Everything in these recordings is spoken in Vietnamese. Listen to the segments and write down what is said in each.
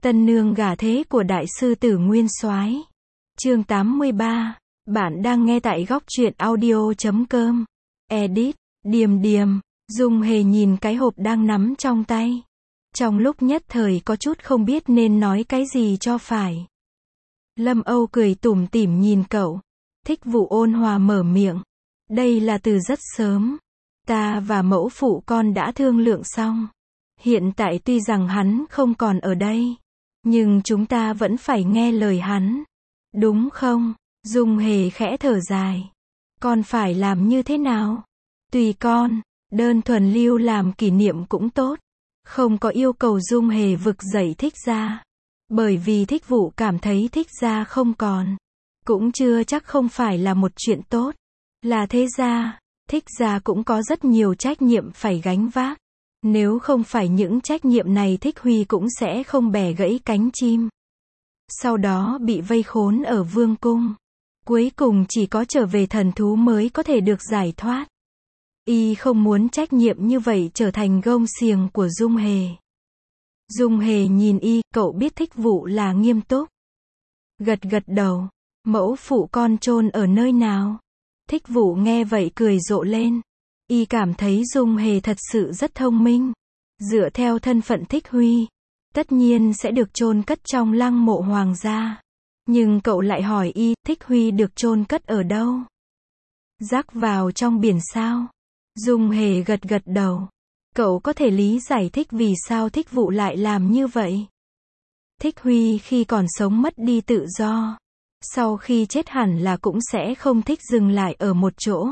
Tân nương gả thế của đại sư tử Nguyên Soái. Chương 83. Bạn đang nghe tại góc truyện audio.com. Edit. Điềm điềm. Dung Hề nhìn cái hộp đang nắm trong tay. Trong lúc nhất thời có chút không biết nên nói cái gì cho phải. Lâm Âu cười tủm tỉm nhìn cậu. Thích Vụ ôn hòa mở miệng. Đây là từ rất sớm. Ta và mẫu phụ con đã thương lượng xong. Hiện tại tuy rằng hắn không còn ở đây, nhưng chúng ta vẫn phải nghe lời hắn. Đúng không? Dung Hề khẽ thở dài. Con phải làm như thế nào? Tùy con, đơn thuần lưu làm kỷ niệm cũng tốt. Không có yêu cầu Dung Hề vực dậy Thích Gia. Bởi vì Thích Vụ cảm thấy Thích Gia không còn, cũng chưa chắc không phải là một chuyện tốt. Là thế gia, Thích Gia cũng có rất nhiều trách nhiệm phải gánh vác. Nếu không phải những trách nhiệm này Thích Huy cũng sẽ không bẻ gãy cánh chim. Sau đó bị vây khốn ở vương cung. Cuối cùng chỉ có trở về thần thú mới có thể được giải thoát. Y không muốn trách nhiệm như vậy trở thành gông xiềng của Dung Hề. Dung Hề nhìn y, cậu biết Thích Vụ là nghiêm túc. Gật gật đầu. Mẫu phụ con chôn ở nơi nào? Thích Vụ nghe vậy cười rộ lên. Y cảm thấy Dung Hề thật sự rất thông minh. Dựa theo thân phận Thích Huy, tất nhiên sẽ được chôn cất trong lăng mộ hoàng gia. Nhưng cậu lại hỏi y, Thích Huy được chôn cất ở đâu? Rác vào trong biển sao? Dung Hề gật gật đầu. Cậu có thể lý giải thích vì sao Thích Vụ lại làm như vậy. Thích Huy khi còn sống mất đi tự do. Sau khi chết hẳn là cũng sẽ không thích dừng lại ở một chỗ.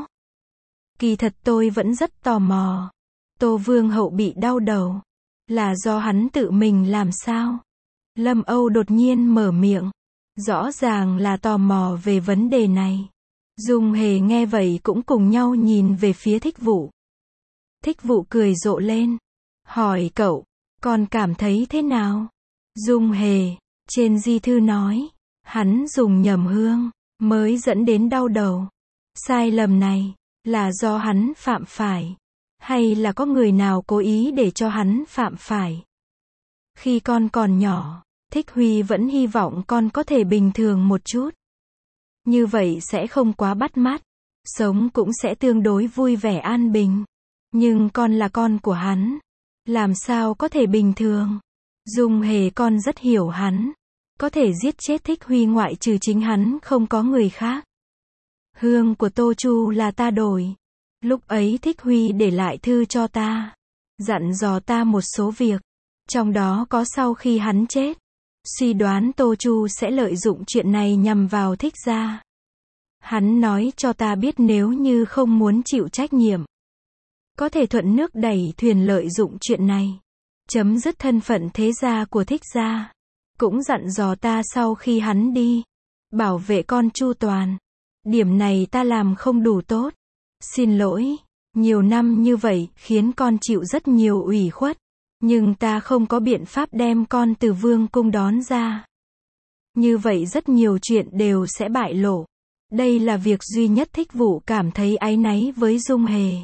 Kỳ thật tôi vẫn rất tò mò. Tô Vương hậu bị đau đầu. Là do hắn tự mình làm sao? Lâm Âu đột nhiên mở miệng. Rõ ràng là tò mò về vấn đề này. Dung Hề nghe vậy cũng cùng nhau nhìn về phía Thích Vụ. Thích Vụ cười rộ lên. Hỏi cậu, con cảm thấy thế nào? Dung Hề, trên di thư nói, hắn dùng nhầm hương, mới dẫn đến đau đầu. Sai lầm này, là do hắn phạm phải, hay là có người nào cố ý để cho hắn phạm phải? Khi con còn nhỏ, Thích Huy vẫn hy vọng con có thể bình thường một chút. Như vậy sẽ không quá bắt mắt, sống cũng sẽ tương đối vui vẻ an bình. Nhưng con là con của hắn, làm sao có thể bình thường? Dung Hề, con rất hiểu hắn, có thể giết chết Thích Huy ngoại trừ chính hắn không có người khác. Hương của Tô Chu là ta đổi. Lúc ấy Thích Huy để lại thư cho ta, dặn dò ta một số việc, trong đó có sau khi hắn chết, suy đoán Tô Chu sẽ lợi dụng chuyện này nhằm vào Thích Gia. Hắn nói cho ta biết nếu như không muốn chịu trách nhiệm, có thể thuận nước đẩy thuyền lợi dụng chuyện này, chấm dứt thân phận thế gia của Thích Gia. Cũng dặn dò ta sau khi hắn đi, bảo vệ con chu toàn. Điểm này ta làm không đủ tốt. Xin lỗi, nhiều năm như vậy khiến con chịu rất nhiều ủy khuất, nhưng ta không có biện pháp đem con từ vương cung đón ra. Như vậy rất nhiều chuyện đều sẽ bại lộ. Đây là việc duy nhất Thích Vụ cảm thấy áy náy với Dung Hề.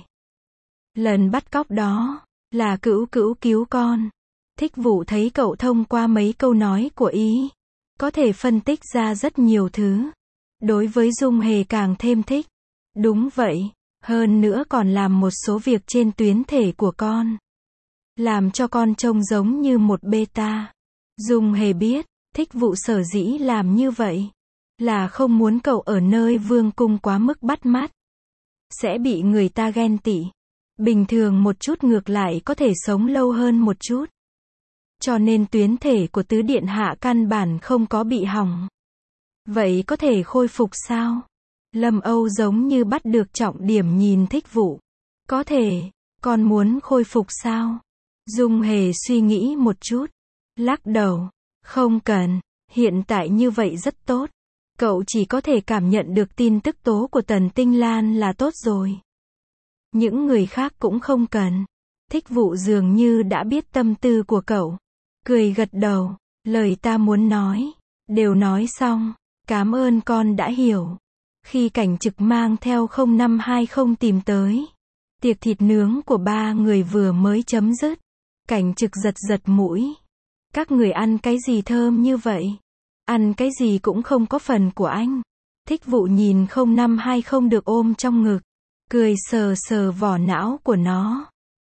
Lần bắt cóc đó, là Cữu Cữu cứu con. Thích Vụ thấy cậu thông qua mấy câu nói của ý, có thể phân tích ra rất nhiều thứ. Đối với Dung Hề càng thêm thích. Đúng vậy, hơn nữa còn làm một số việc trên tuyến thể của con, làm cho con trông giống như một beta. Dung Hề biết, Thích Vụ sở dĩ làm như vậy, là không muốn cậu ở nơi vương cung quá mức bắt mắt, sẽ bị người ta ghen tị. Bình thường một chút ngược lại có thể sống lâu hơn một chút. Cho nên tuyến thể của tứ điện hạ căn bản không có bị hỏng. Vậy có thể khôi phục sao? Lâm Âu giống như bắt được trọng điểm nhìn Thích Vụ. Có thể, con muốn khôi phục sao? Dung Hề suy nghĩ một chút, lắc đầu. Không cần, hiện tại như vậy rất tốt. Cậu chỉ có thể cảm nhận được tin tức tố của Tần Tinh Lan là tốt rồi. Những người khác cũng không cần. Thích Vụ dường như đã biết tâm tư của cậu. Cười gật đầu, lời ta muốn nói, đều nói xong. Cảm ơn con đã hiểu. Khi Cảnh Trực mang theo 0520 tìm tới, tiệc thịt nướng của ba người vừa mới chấm dứt. Cảnh Trực giật giật mũi. Các người ăn cái gì thơm như vậy? Ăn cái gì cũng không có phần của anh. Thích Vụ nhìn 0520 được ôm trong ngực, cười sờ sờ vỏ não của nó.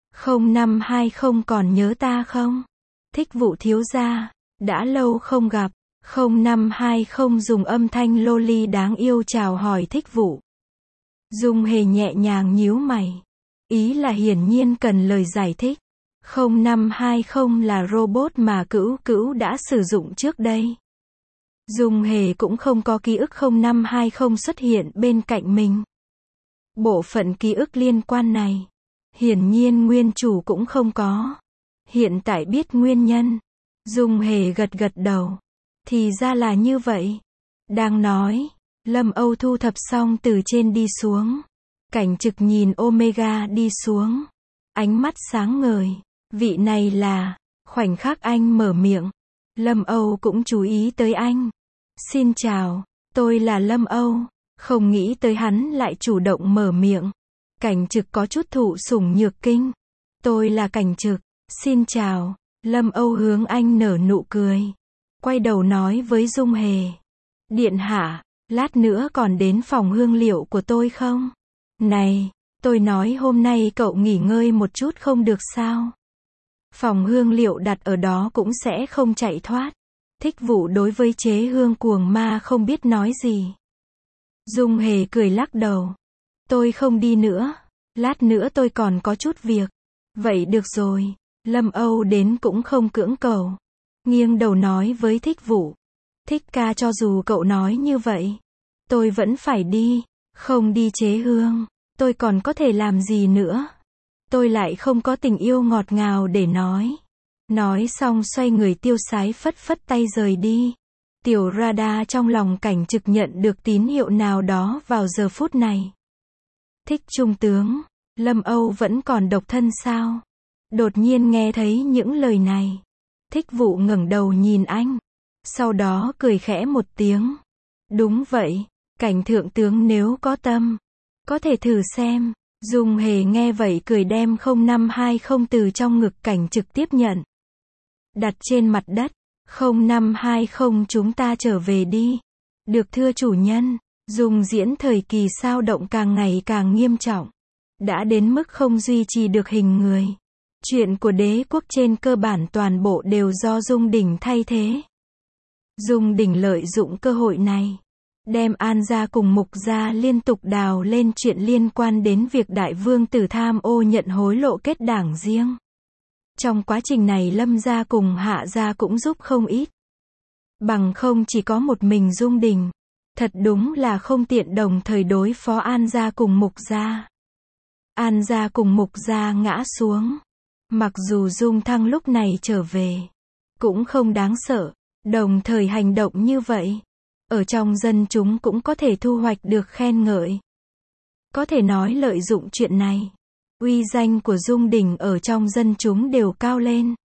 0520 còn nhớ ta không? Thích Vụ thiếu gia, đã lâu không gặp. 0520 dùng âm thanh loli đáng yêu chào hỏi Thích Vụ. Dung Hề nhẹ nhàng nhíu mày. Ý là hiển nhiên cần lời giải thích. 0520 là robot mà Cữu Cữu đã sử dụng trước đây. Dung Hề cũng không có ký ức 0520 xuất hiện bên cạnh mình. Bộ phận ký ức liên quan này, hiển nhiên nguyên chủ cũng không có. Hiện tại biết nguyên nhân. Dung Hề gật gật đầu. Thì ra là như vậy. Đang nói, Lâm Âu thu thập xong từ trên đi xuống. Cảnh Trực nhìn Omega đi xuống. Ánh mắt sáng ngời. Vị này là... Khoảnh khắc anh mở miệng, Lâm Âu cũng chú ý tới anh. Xin chào, tôi là Lâm Âu. Không nghĩ tới hắn lại chủ động mở miệng. Cảnh Trực có chút thụ sủng nhược kinh. Tôi là Cảnh Trực. Xin chào. Lâm Âu hướng anh nở nụ cười. Quay đầu nói với Dung Hề. Điện hạ, lát nữa còn đến phòng hương liệu của tôi không? Này, tôi nói hôm nay cậu nghỉ ngơi một chút không được sao? Phòng hương liệu đặt ở đó cũng sẽ không chạy thoát. Thích Vụ đối với chế hương cuồng ma không biết nói gì. Dung Hề cười lắc đầu. Tôi không đi nữa. Lát nữa tôi còn có chút việc. Vậy được rồi. Lâm Âu đến cũng không cưỡng cầu. Nghiêng đầu nói với Thích Vụ. Thích ca, cho dù cậu nói như vậy, tôi vẫn phải đi. Không đi chế hương, tôi còn có thể làm gì nữa? Tôi lại không có tình yêu ngọt ngào để nói. Nói xong xoay người tiêu sái phất phất tay rời đi. Tiểu radar trong lòng Cảnh Trực nhận được tín hiệu nào đó vào giờ phút này. Thích trung tướng, Lâm Âu vẫn còn độc thân sao? Đột nhiên nghe thấy những lời này. Thích Vụ ngẩng đầu nhìn anh. Sau đó cười khẽ một tiếng. Đúng vậy, Cảnh thượng tướng nếu có tâm, có thể thử xem. Dung Hề nghe vậy cười đem 0520 từ trong ngực Cảnh Trực tiếp nhận. Đặt trên mặt đất. 0520 chúng ta trở về đi. Được thưa chủ nhân. Dung Diễn thời kỳ sao động càng ngày càng nghiêm trọng. Đã đến mức không duy trì được hình người. Chuyện của đế quốc trên cơ bản toàn bộ đều do Dung Đình thay thế. Dung Đình lợi dụng cơ hội này, đem An gia cùng Mục gia liên tục đào lên chuyện liên quan đến việc đại vương tử tham ô nhận hối lộ kết đảng riêng. Trong quá trình này Lâm gia cùng Hạ gia cũng giúp không ít. Bằng không chỉ có một mình Dung Đình, thật đúng là không tiện đồng thời đối phó An gia cùng Mục gia. An gia cùng Mục gia ngã xuống. Mặc dù Dung Thăng lúc này trở về, cũng không đáng sợ, đồng thời hành động như vậy, ở trong dân chúng cũng có thể thu hoạch được khen ngợi. Có thể nói lợi dụng chuyện này, uy danh của Dung Đình ở trong dân chúng đều cao lên.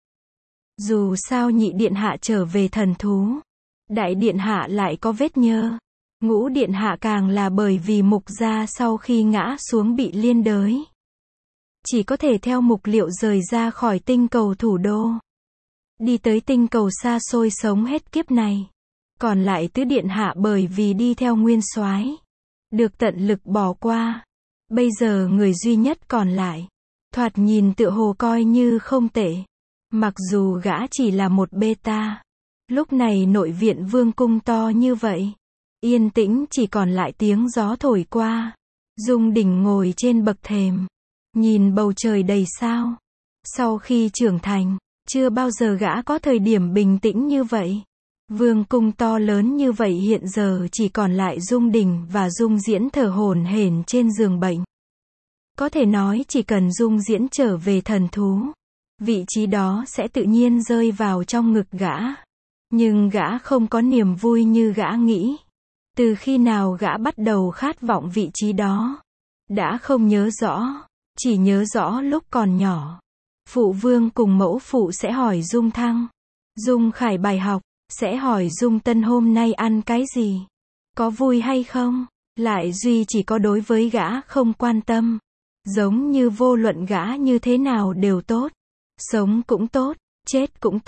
Dù sao nhị điện hạ trở về thần thú, đại điện hạ lại có vết nhơ, ngũ điện hạ càng là bởi vì Mục gia sau khi ngã xuống bị liên đới. Chỉ có thể theo Mục Liệu rời ra khỏi tinh cầu thủ đô. Đi tới tinh cầu xa xôi sống hết kiếp này. Còn lại tứ điện hạ bởi vì đi theo nguyên soái, được tận lực bỏ qua. Bây giờ người duy nhất còn lại, thoạt nhìn tựa hồ coi như không tệ. Mặc dù gã chỉ là một beta. Lúc này nội viện vương cung to như vậy. Yên tĩnh chỉ còn lại tiếng gió thổi qua. Dung Đình ngồi trên bậc thềm. Nhìn bầu trời đầy sao. Sau khi trưởng thành, chưa bao giờ gã có thời điểm bình tĩnh như vậy. Vương cung to lớn như vậy hiện giờ chỉ còn lại Dung Đình và Dung Diễn thở hổn hển trên giường bệnh. Có thể nói chỉ cần Dung Diễn trở về thần thú, vị trí đó sẽ tự nhiên rơi vào trong ngực gã. Nhưng gã không có niềm vui như gã nghĩ. Từ khi nào gã bắt đầu khát vọng vị trí đó, đã không nhớ rõ, chỉ nhớ rõ lúc còn nhỏ. Phụ vương cùng mẫu phụ sẽ hỏi Dung Thăng, Dung Khải bài học, sẽ hỏi Dung Tân hôm nay ăn cái gì, có vui hay không, lại duy chỉ có đối với gã không quan tâm. Giống như vô luận gã như thế nào đều tốt, sống cũng tốt, chết cũng tốt,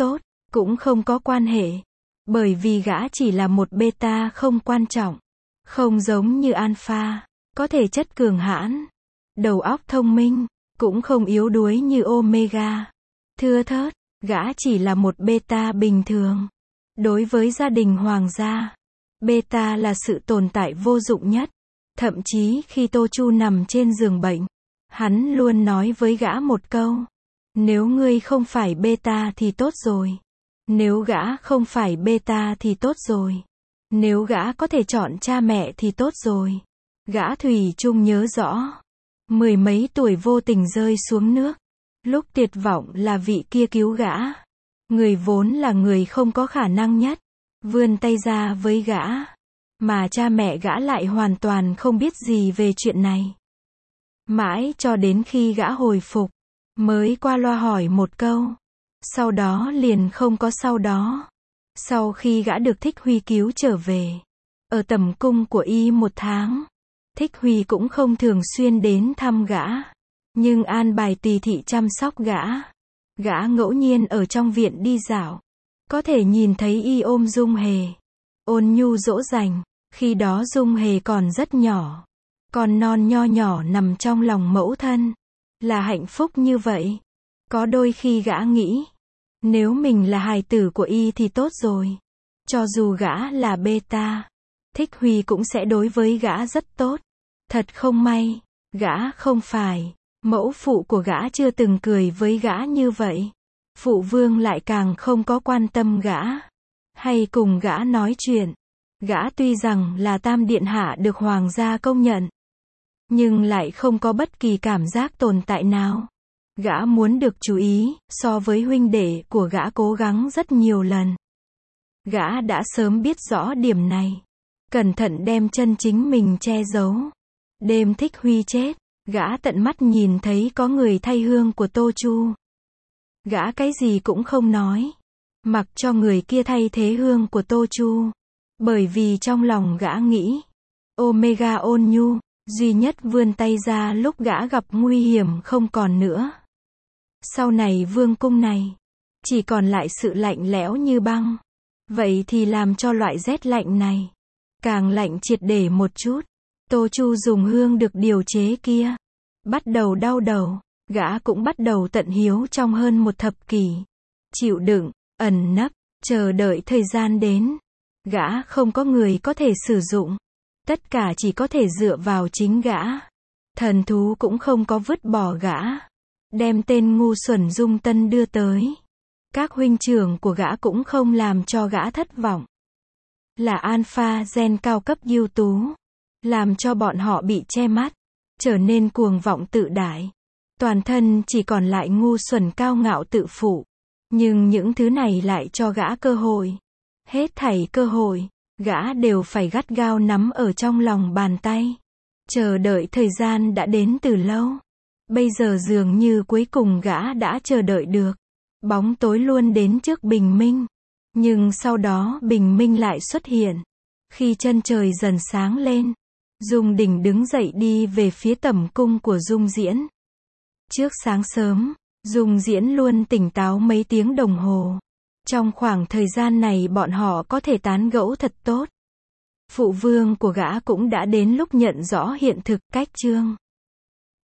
cũng không có quan hệ. Bởi vì gã chỉ là một beta không quan trọng. Không giống như alpha, có thể chất cường hãn, đầu óc thông minh, cũng không yếu đuối như omega. Thưa thớt, gã chỉ là một beta bình thường. Đối với gia đình hoàng gia, beta là sự tồn tại vô dụng nhất. Thậm chí khi Tô Chu nằm trên giường bệnh, hắn luôn nói với gã một câu. Nếu ngươi không phải beta thì tốt rồi. Nếu gã không phải beta thì tốt rồi. Nếu gã có thể chọn cha mẹ thì tốt rồi. Gã thủy chung nhớ rõ. Mười mấy tuổi vô tình rơi xuống nước. Lúc tuyệt vọng là vị kia cứu gã. Người vốn là người không có khả năng nhất. Vươn tay ra với gã. Mà cha mẹ gã lại hoàn toàn không biết gì về chuyện này. Mãi cho đến khi gã hồi phục, mới qua loa hỏi một câu. Sau đó liền không có sau đó. Sau khi gã được Thích Huy cứu trở về, ở tầm cung của y 1 tháng, Thích Huy cũng không thường xuyên đến thăm gã. Nhưng an bài tỳ thị chăm sóc gã. Gã ngẫu nhiên ở trong viện đi dạo. Có thể nhìn thấy y ôm Dung Hề. Ôn nhu dỗ dành. Khi đó Dung Hề còn rất nhỏ. Còn non nho nhỏ nằm trong lòng mẫu thân. Là hạnh phúc như vậy. Có đôi khi gã nghĩ. Nếu mình là hài tử của y thì tốt rồi. Cho dù gã là beta, Thích Huy cũng sẽ đối với gã rất tốt. Thật không may, gã không phải. Mẫu phụ của gã chưa từng cười với gã như vậy. Phụ vương lại càng không có quan tâm gã. Hay cùng gã nói chuyện. Gã tuy rằng là tam điện hạ được hoàng gia công nhận. Nhưng lại không có bất kỳ cảm giác tồn tại nào. Gã muốn được chú ý, so với huynh đệ của gã cố gắng rất nhiều lần. Gã đã sớm biết rõ điểm này. Cẩn thận đem chân chính mình che giấu. Đêm Thích Huy chết, gã tận mắt nhìn thấy có người thay hương của Tô Chu. Gã cái gì cũng không nói. Mặc cho người kia thay thế hương của Tô Chu. Bởi vì trong lòng gã nghĩ, Omega ôn nhu, duy nhất vươn tay ra lúc gã gặp nguy hiểm không còn nữa. Sau này vương cung này, chỉ còn lại sự lạnh lẽo như băng. Vậy thì làm cho loại rét lạnh này, càng lạnh triệt để một chút. Tô Chu dùng hương được điều chế kia. Bắt đầu đau đầu, gã cũng bắt đầu tận hiếu trong hơn 1 thập kỷ. Chịu đựng, ẩn nấp, chờ đợi thời gian đến. Gã không có người có thể sử dụng. Tất cả chỉ có thể dựa vào chính gã. Thần thú cũng không có vứt bỏ gã. Đem tên ngu xuẩn Dung Tân đưa tới. Các huynh trưởng của gã cũng không làm cho gã thất vọng. Là alpha gen cao cấp ưu tú. Làm cho bọn họ bị che mắt. Trở nên cuồng vọng tự đại. Toàn thân chỉ còn lại ngu xuẩn cao ngạo tự phụ. Nhưng những thứ này lại cho gã cơ hội. Hết thảy cơ hội, gã đều phải gắt gao nắm ở trong lòng bàn tay. Chờ đợi thời gian đã đến từ lâu. Bây giờ dường như cuối cùng gã đã chờ đợi được. Bóng tối luôn đến trước bình minh. Nhưng sau đó bình minh lại xuất hiện. Khi chân trời dần sáng lên, Dung Đình đứng dậy đi về phía tẩm cung của Dung Diễn. Trước sáng sớm, Dung Diễn luôn tỉnh táo mấy tiếng đồng hồ. Trong khoảng thời gian này bọn họ có thể tán gẫu thật tốt. Phụ vương của gã cũng đã đến lúc nhận rõ hiện thực, cách chương.